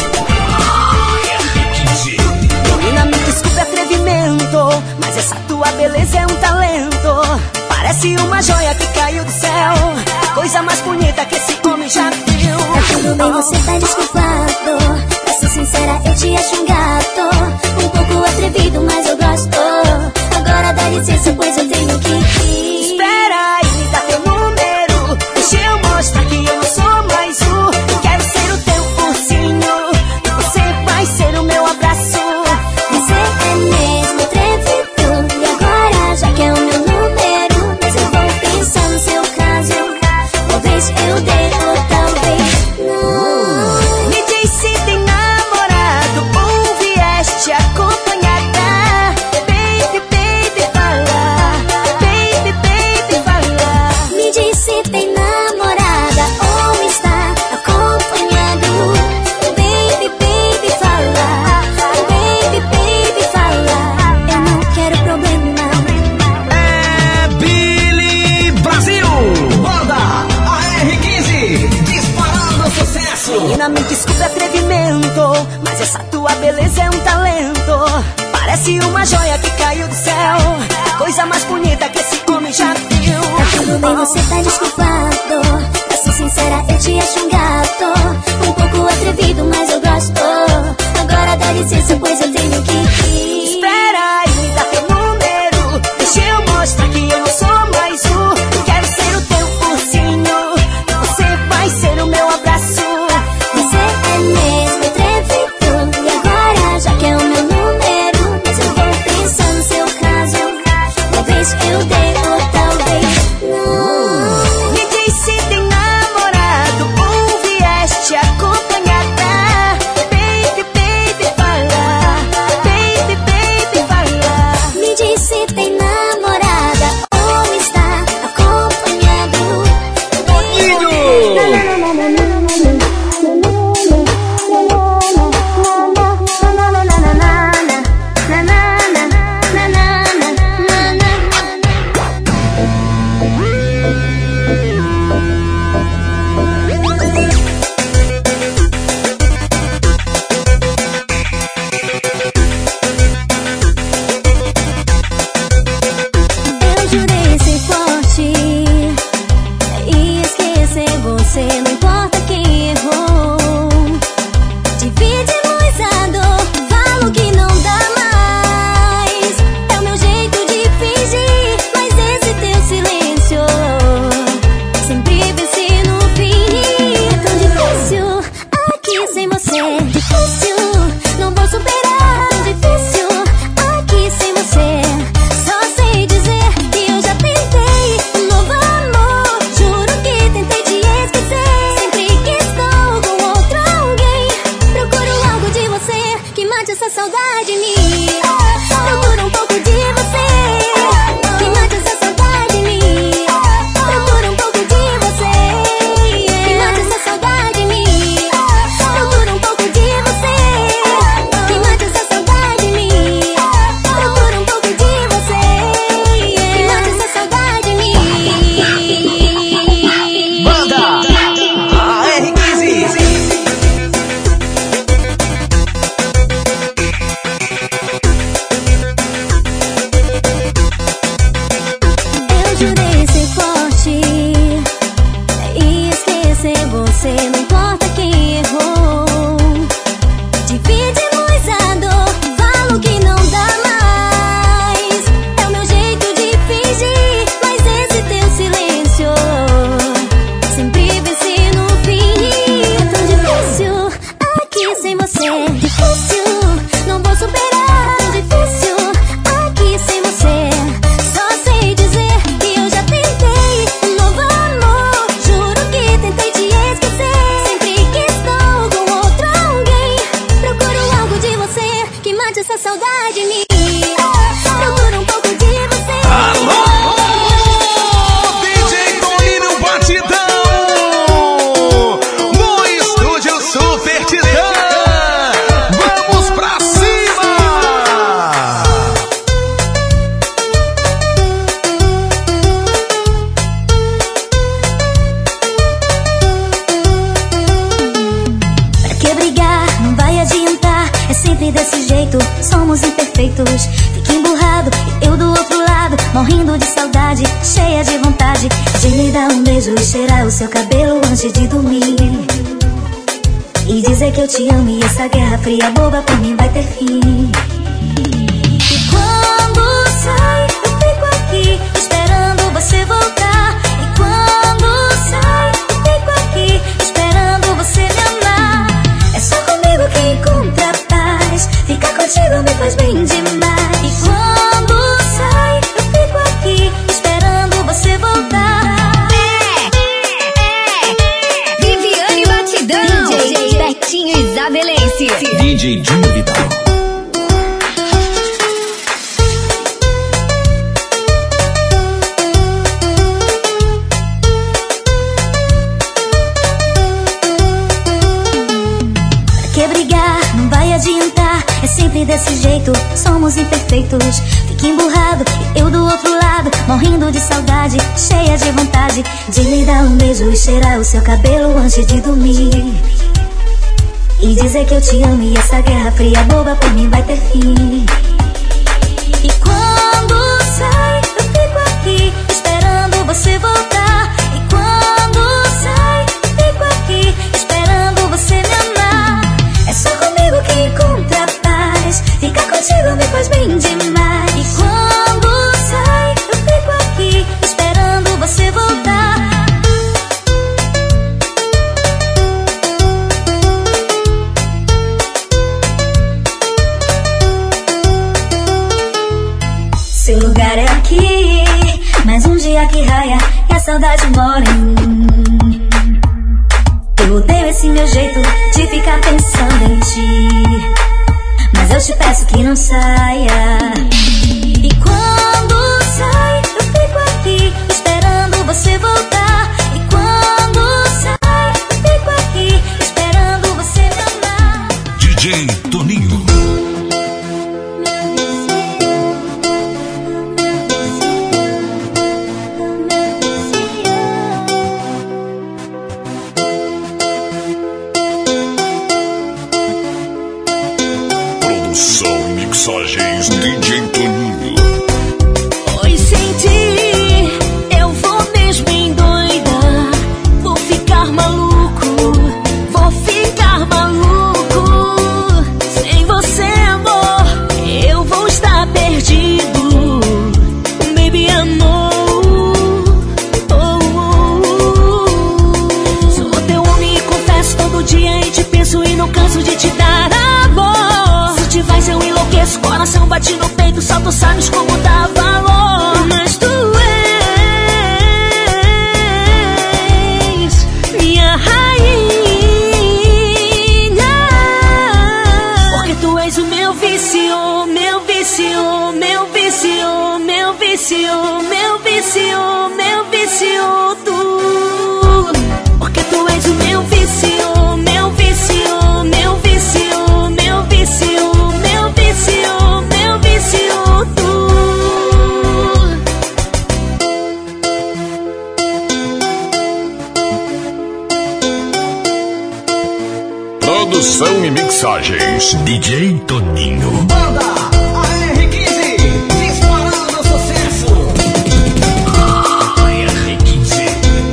Menina, me desculpe atrevimento, mas essa tua beleza é um talento. Parece uma joia que caiu do céu, coisa mais bonita que esse homem já viu. Tá tudo bem, você tá desculpado. Pra ser sincera, eu te acho um gato, um pouco atrevido, mas eu gosto. Agora dá licença, pois eu tenho que ir. Espera aí, me dá teu número, deixa eu mostrar que eu não sou mais um. Quero ser o teu ursinho, e você vai ser o meu abraço. Você é mesmo atrevido, e agora já que é o meu número, mas eu vou pensar no seu caso. Talvez eu dê ou talvez não. Me diz se tem namorado ou vieste acompanhada. Baby, baby, fala. Baby, baby, fala. Me diz se tem namorada ou está acompanhado. Baby, baby, fala. Baby, baby, fala. Eu não quero problema. É Billy Brasil, banda A R quinze, disparando sucesso. Menina, me desculpe atrevimento, mas essa tua beleza é um talento. Parece uma joia que caiu do céu, coisa mais bonita que esse homem já viu. Tá tudo bem, você tá desculpado. Pra ser sincera, eu te acho um gato, um pouco atrevido, mas eu gosto. Agora dá licença, pois eu tenho que ir. Espera aí, me dá teu número, deixa eu mostrar que eu não sou mais um. Quero ser o teu ursinho, e você vai ser o meu abraço. Você é mesmo atrevido, e agora já que é o meu número, mas eu vou pensar no seu caso. Talvez eu dê ou talvez não. Me diz se tem namorado ou vieste acompanhada. Baby, baby, fala. Baby, baby, fala. Me diz se tem namorada ou está acompanhado. sempre desse jeito, somos imperfeitos. Fica emburrado, eu do outro lado, morrendo de saudade, cheia de vontade de lhe dar um beijo e cheirar o seu cabelo antes de dormir. E dizer que eu te amo e essa guerra fria boba por mim vai ter fim. E quando sai, eu fico aqui esperando você voltar. E quando sai, eu fico aqui esperando você me amar. É só comigo que encontra paz, ficar contigo me faz bem demais. E quando sai, eu fico aqui esperando você voltar. É, é, é, Viviane Batidão, D J Betinho Isabelense, D J Dinho Vital. É sempre desse jeito, somos imperfeitos. Fica emburrado, eu do outro lado, morrendo de saudade, cheia de vontade de lhe dar um beijo e cheirar o seu cabelo antes de dormir. E dizer que eu te amo e essa guerra fria boba por mim vai ter fim. E quando sai, eu fico aqui esperando você voltar. E quando sai, eu fico aqui esperando você me amar. É só comigo que encontra paz, ficar contigo me faz bem demais. E quando sai, eu fico aqui esperando você voltar. Seu lugar é aqui, mais um dia que raia e a saudade mora em mim. Eu odeio esse meu jeito de ficar pensando em ti, mas eu te peço que não saia. E quando sai, eu fico aqui esperando você voltar. E quando sai, eu fico aqui esperando você me amar. D J Toninho. Mixagens D J Toninho. Oi, senti, eu vou mesmo endoidar. Vou ficar maluco, vou ficar maluco. Sem você, amor, eu vou estar perdido. Baby, amor, oh, oh, oh. Sou teu homem e confesso todo dia e te penso e não canso de te dar amor. Se te vais eu enlouqueço, coração bate no peito, só tu sabes como dá valor. Mas tu és minha rainha, porque tu és o meu vício, meu vício, meu vício, meu vício, meu vício, meu vício, tu. Porque tu és o meu vício, meu vício, meu vício, meu vício, meu vício, meu vício, tu. Produção e mixagens D J Toninho. Banda A R quinze, disparando sucesso. A R quinze.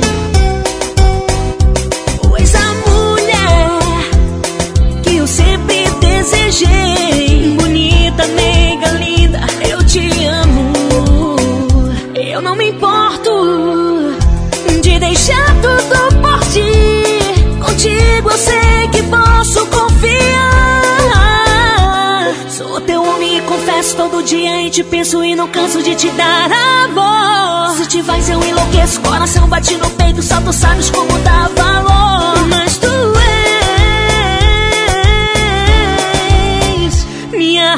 Pois a mulher que eu sempre desejei, bonita, meiga, linda, eu te amo. Eu não me importo de deixar tudo por ti. Contigo eu sei que posso confiar. Sou teu homem e confesso todo dia e te penso e não canso de te dar amor. Se te vais eu enlouqueço, coração bate no peito, só tu sabes como dá valor. Mas tu és minha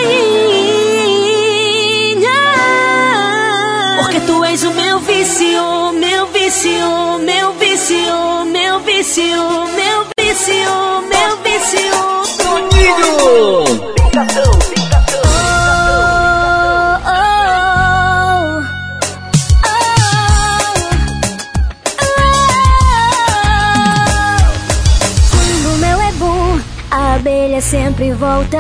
rainha, porque tu és o meu vício, meu vício, meu vício, meu vício, meu vício, meu vício, Toninho. Tentação, tentação. Oh, oh, oh, oh. Quando o meu é bom, a abelha sempre volta.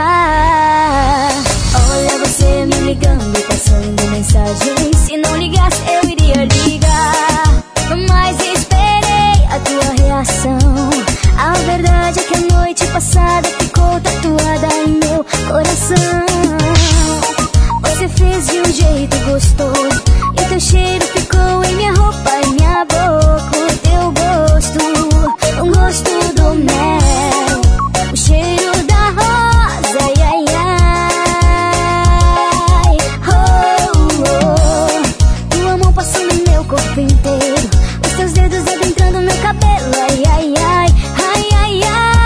Olha você me ligando, passando mensagem. Se não ligasse eu iria ligar, mas esperei a tua reação. A verdade é que a noite passada ficou tatuada em meu coração. Você fez de um jeito gostoso e teu cheiro ficou em minha roupa e minha boca. O teu gosto, o gosto do mel, o cheiro da rosa, ai, ai, ai. Oh, oh. Tua mão passando em meu corpo inteiro, os teus dedos adentrando meu cabelo, ai, ai, ai, ai, ai,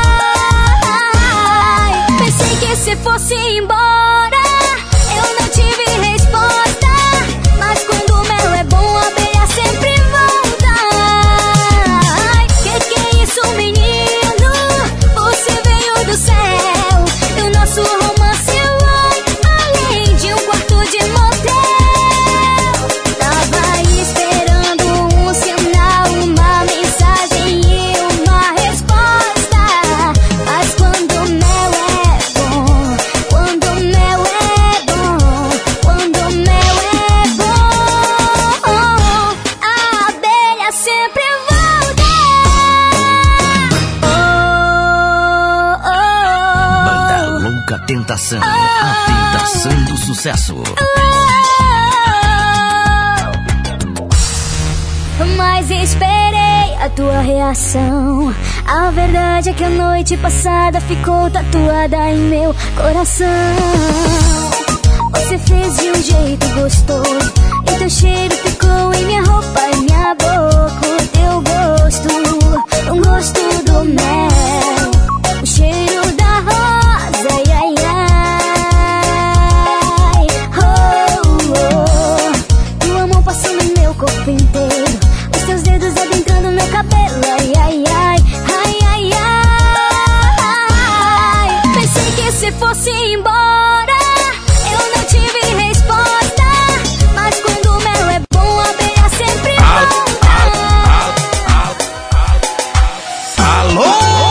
ai. Pensei que se fosse embora eu não tive resposta, mas quando o mel é bom a abelha sempre volta. Ai, que que é isso, menino? Você veio do céu e o nosso romance vai além de um quarto de motel. Tava esperando um sinal, uma mensagem e uma resposta, mas quando o mel é bom, quando o mel é bom, quando o mel é bom, a abelha sempre volta. Oh, oh, Banda Louca Tentação, a tentação do sucesso. Mas esperei a tua reação. A verdade é que a noite passada ficou tatuada em meu coração. Você fez de um jeito gostoso e teu cheiro ficou em minha roupa e minha boca. O teu gosto, o gosto do mel, o cheiro da rosa, ai, ai, ai. Oh, oh. Tua mão passando em meu corpo inteiro, os teus dedos adentrando meu cabelo, ai, ai, ai, ai, ai, ai. Pensei que se fosse embora eu não tive resposta, mas quando o mel é bom a abelha sempre volta. Alô,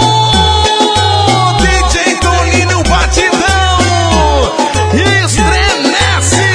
D J Toninho Batidão, estremece!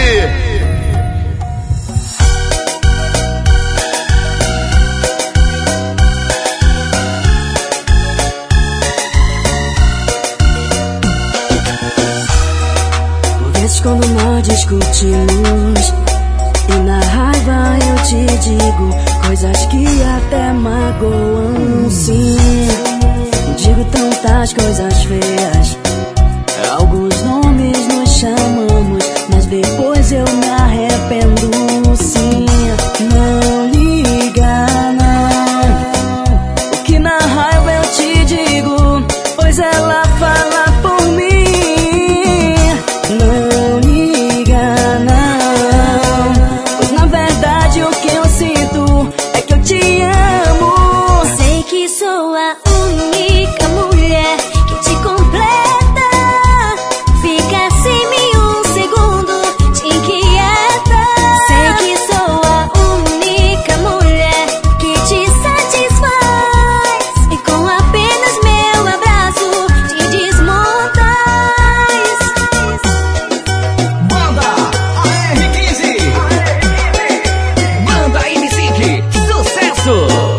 Por vezes quando nós discutimos e na raiva eu te digo coisas que até magoam, sim. Digo tantas coisas feias, alguns nomes nos chamamos, mas depois eu me arrependo, sim. Não liga não, o que na raiva eu te digo, pois ela fala por mim. Não liga não, pois na verdade o que eu sinto é que eu te amo. Sei que sou a única mulher que te completa. Fica sem mim um segundo, te inquieta. Sei que sou a única mulher que te satisfaz, e com apenas meu abraço te desmontas. Banda A R quinze, Banda M cinco, sucesso!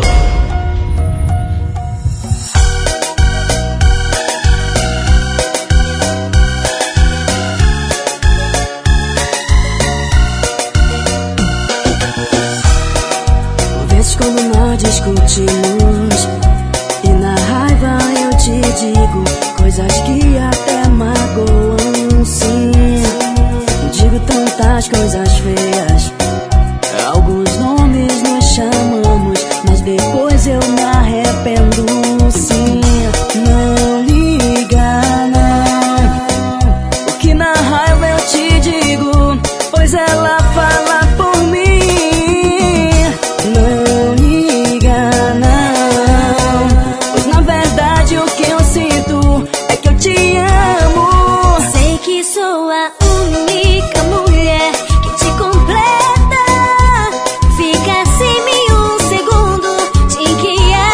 Por vezes quando nós discutimos e na raiva eu te digo coisas que até magoam, sim. Digo tantas coisas feias, alguns nomes nos chamamos, mas depois eu me arrependo, sim. Não liga não, o que na raiva eu te digo, pois ela fala por mim. Não liga não, pois na verdade o que eu sinto é que eu te amo. Sei que sou a única mulher que te completa. Fica sem mim um segundo, te inquieta.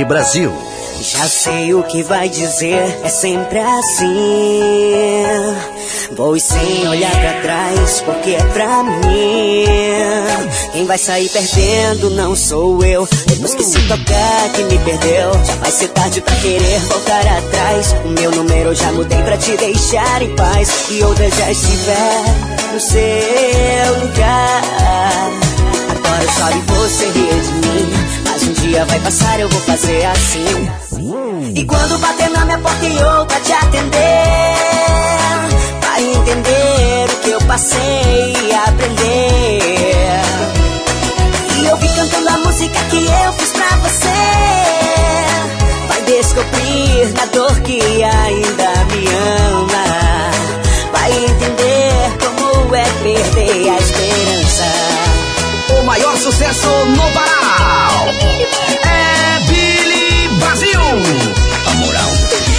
Brasil. Já sei o que vai dizer, é sempre assim. Vou sem olhar pra trás, porque é pra mim. Quem vai sair perdendo não sou eu. Depois que se tocar que me perdeu, já vai ser tarde pra querer voltar atrás. O meu número eu já mudei pra te deixar em paz. E outra já estiver no seu lugar. Agora eu choro e você ri de mim, mas um dia vai passar, eu vou fazer assim. E quando bater na minha porta e outra te atender, vai entender o que eu passei e aprender. E eu vi cantando a música que eu fiz pra você, vai descobrir na dor que ainda me ama. Vai entender como é perder a esperança. O maior sucesso no Pará é Billy Brasil. A moral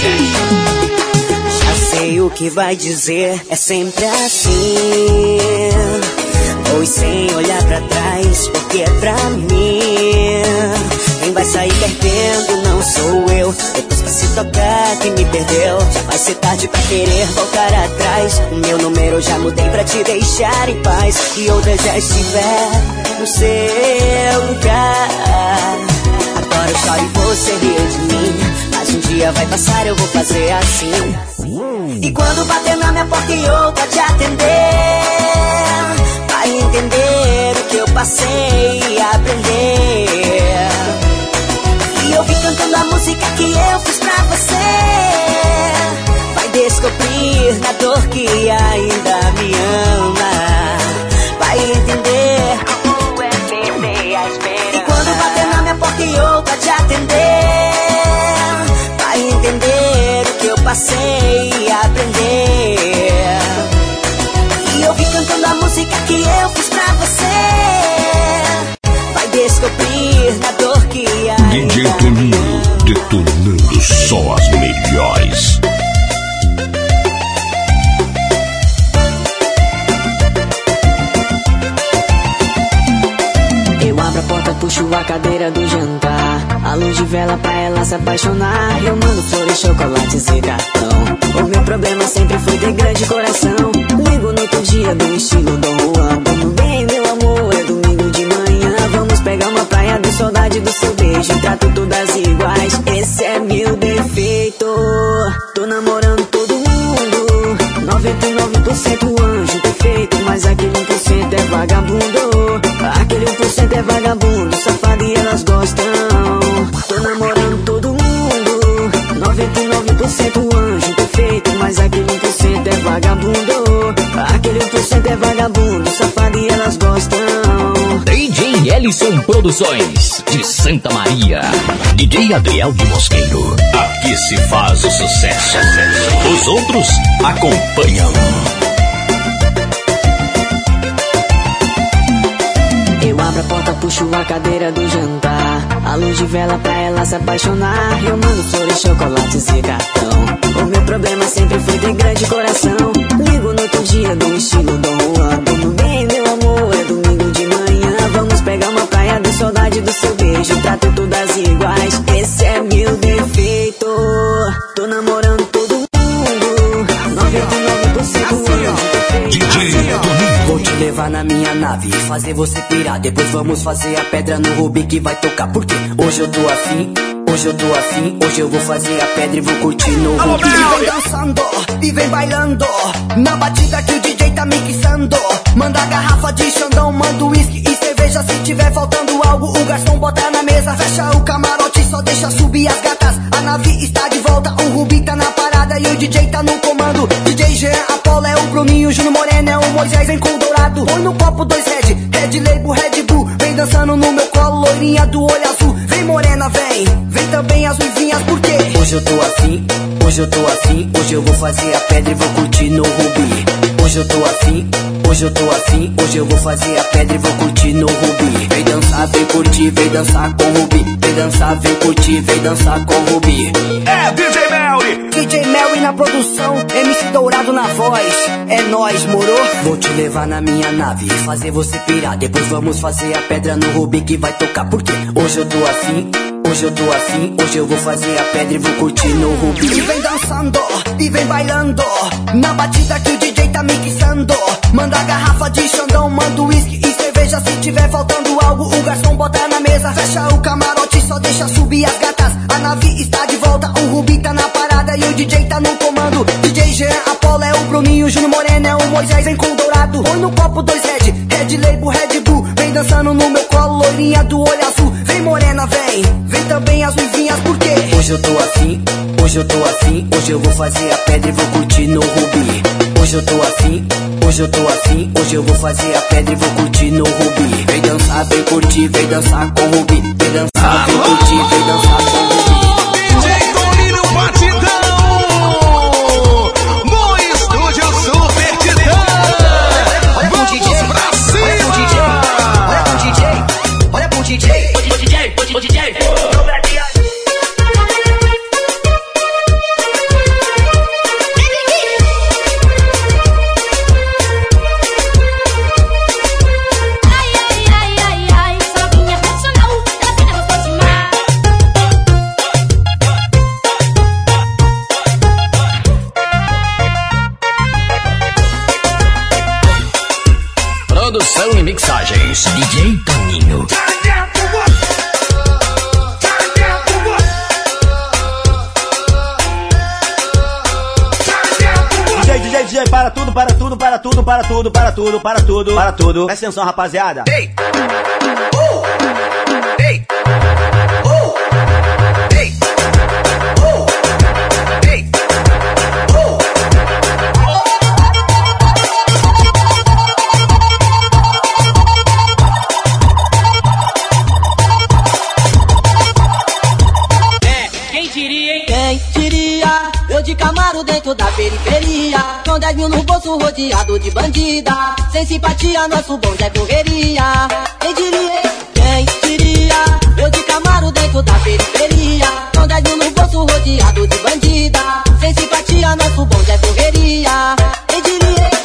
já sei o que vai dizer, é sempre assim. Vou sem olhar pra trás, porque é pra mim. Quem vai sair perdendo não sou eu. Depois que se tocar que me perdeu, já vai ser tarde pra querer voltar atrás. O meu número eu já mudei pra te deixar em paz. E outra já estiver no seu lugar. Agora eu choro e você ri de mim, mas um dia vai passar, eu vou fazer assim. E quando bater na minha porta e outra te atender, vai entender o que eu passei e aprender. E eu vi cantando a música que eu fiz pra você, vai descobrir na dor que ainda me ama. Vai entender como é perder a esperança. E quando bater na minha porta e outra te atender, vai entender o que eu passei e aprender. E eu vi cantando a música que eu fiz pra você, vai descobrir na dor que ainda D J Toninho, detonando só as melhores. Abro a porta, puxo a cadeira do jantar, a luz de vela pra ela se apaixonar. Eu mando flores, chocolates e cartão. O meu problema sempre foi ter grande coração. Ligo no outro dia do estilo Dom Juan. Vamos bem, meu amor, é domingo de manhã. Vamos pegar uma praia de saudade do seu beijo. Trato todas iguais, esse é meu defeito. Tô namorando todo mundo, noventa e nove por cento anjo perfeito, mas aquele um por cento é vagabundo. Aquele um por cento é vagabundo, safado e elas gostam. Tô namorando todo mundo, noventa e nove por cento anjo perfeito, mas aquele um por cento é vagabundo. Aquele um por cento é vagabundo, safado e elas gostam. D J Ellison Produções, de Santa Maria. D J Adriel de Mosqueiro. Aqui se faz o sucesso. Os outros acompanham. Eu abro a porta, puxo a cadeira do jantar, a luz de vela pra ela se apaixonar. Eu mando flores, chocolates e cartão. O meu problema sempre foi ter grande coração. Ligo no outro dia do estilo Dom Juan. Tudo bem, meu amor, é domingo de manhã. Vamos pegar uma praia de saudade do seu beijo. Trato todas iguais, esse é meu defeito. Tô namorando todo mundo, noventa e nove por cento anjo perfeito. D J Toninho. Vou te levar na minha nave e fazer você pirar. Depois vamos fazer a pedra no Rubi que vai tocar. Porque hoje eu tô afim, hoje eu tô afim. Hoje eu vou fazer a pedra e vou curtir no Rubi. E vem dançando, e vem bailando, na batida que o D J tá mixando. Manda garrafa de Xandão, manda uísque e cerveja. Se tiver faltando algo, o garçom bota na mesa. Fecha o camarote, só deixa subir as gatas. A nave está de volta, o Rubi tá na parada e o D J tá no comando. D J Jean, Apolo é o Bruninho, Júnior Moreno é o Moisés, vem com o Dourado. Põe no copo dois Red, Red Label, Red Bull. Vem dançando no meu colo, loirinha do olho azul. Vem morena, vem, vem também as luzinhas, porque hoje eu tô afim, hoje eu tô afim. Hoje eu vou fazer a pedra e vou curtir no Rubi. Hoje eu tô afim, hoje eu tô afim. Hoje eu vou fazer a pedra e vou curtir no Rubi. Vem dançar, vem curtir, vem dançar com o Rubi. Vem dançar, vem curtir, vem dançar com o Rubi. É D J Melly, D J Mary na produção, M C Dourado na voz. É nóis, moro? Vou te levar na minha nave e fazer você pirar. Depois vamos fazer a pedra no Rubi que vai tocar. Porque hoje eu tô afim, hoje eu tô afim. Hoje eu vou fazer a pedra e vou curtir no Rubi. E vem dançando, e vem bailando na batida que o D J tá mixando. Manda a garrafa de Xandão, manda uísque e cerveja. Se tiver faltando algo, o garçom bota na mesa. Fecha o camarote, só deixa subir as gatas. A nave está de volta, o Rubi tá na parada e o D J tá no comando. D J Jean, Apolo é o Bruninho, o Júnior Moreno é o Moisés, vem com o Dourado. Põe no copo dois Red, Red Label, Red Bull. Vem dançando no meu colo, loirinha do olho azul. Vem morena, vem, vem também as luzinhas, porque hoje eu tô afim, hoje eu tô afim. Hoje eu vou fazer a pedra e vou curtir no Rubi. Hoje eu tô afim, hoje eu tô afim. Hoje eu vou fazer a pedra e vou curtir no Rubi. Vem dançar, vem curtir, vem dançar com o Rubi. Vem dançar, vem curtir, vem dançar com o Rubi. D J Toninho Batidão, no estúdio Super Titã. Vamos pra cima. Olha pro D J, olha pro D J. Ô D J, ô D J. Produção e mixagens D J Toninho. D J, D J, D J, para tudo, para tudo, para tudo, para tudo, para tudo, para tudo, para tudo. Presta atenção, rapaziada. Ei! Oh! Ei! Oh! Ei! Oh! Ei! Oh! Quem diria, hein? Quem diria? Eu de Camaro dentro da periferia, com dez mil no bolso rodeado de bandida. Sem simpatia, nosso bonde é correria. Quem diria, hein? Quem diria? Eu de Camaro dentro da periferia, com dez mil no bolso rodeado de bandida. Sem simpatia, nosso bonde é correria. Quem diria, hein?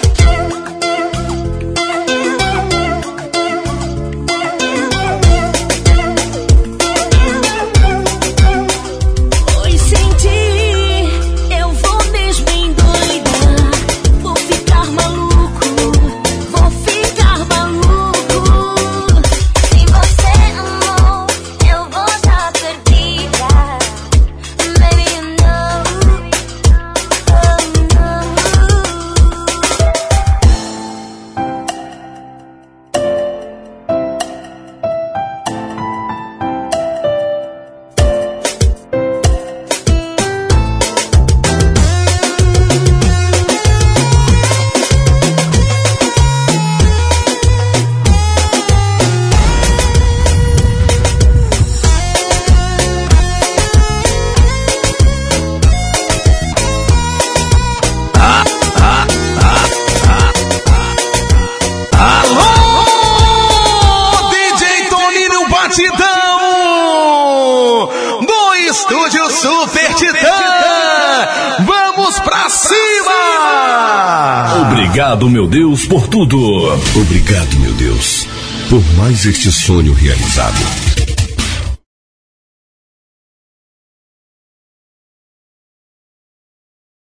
Estúdio Super Titã. Vamos pra cima! Obrigado, meu Deus, por tudo. Obrigado, meu Deus, por mais este sonho realizado.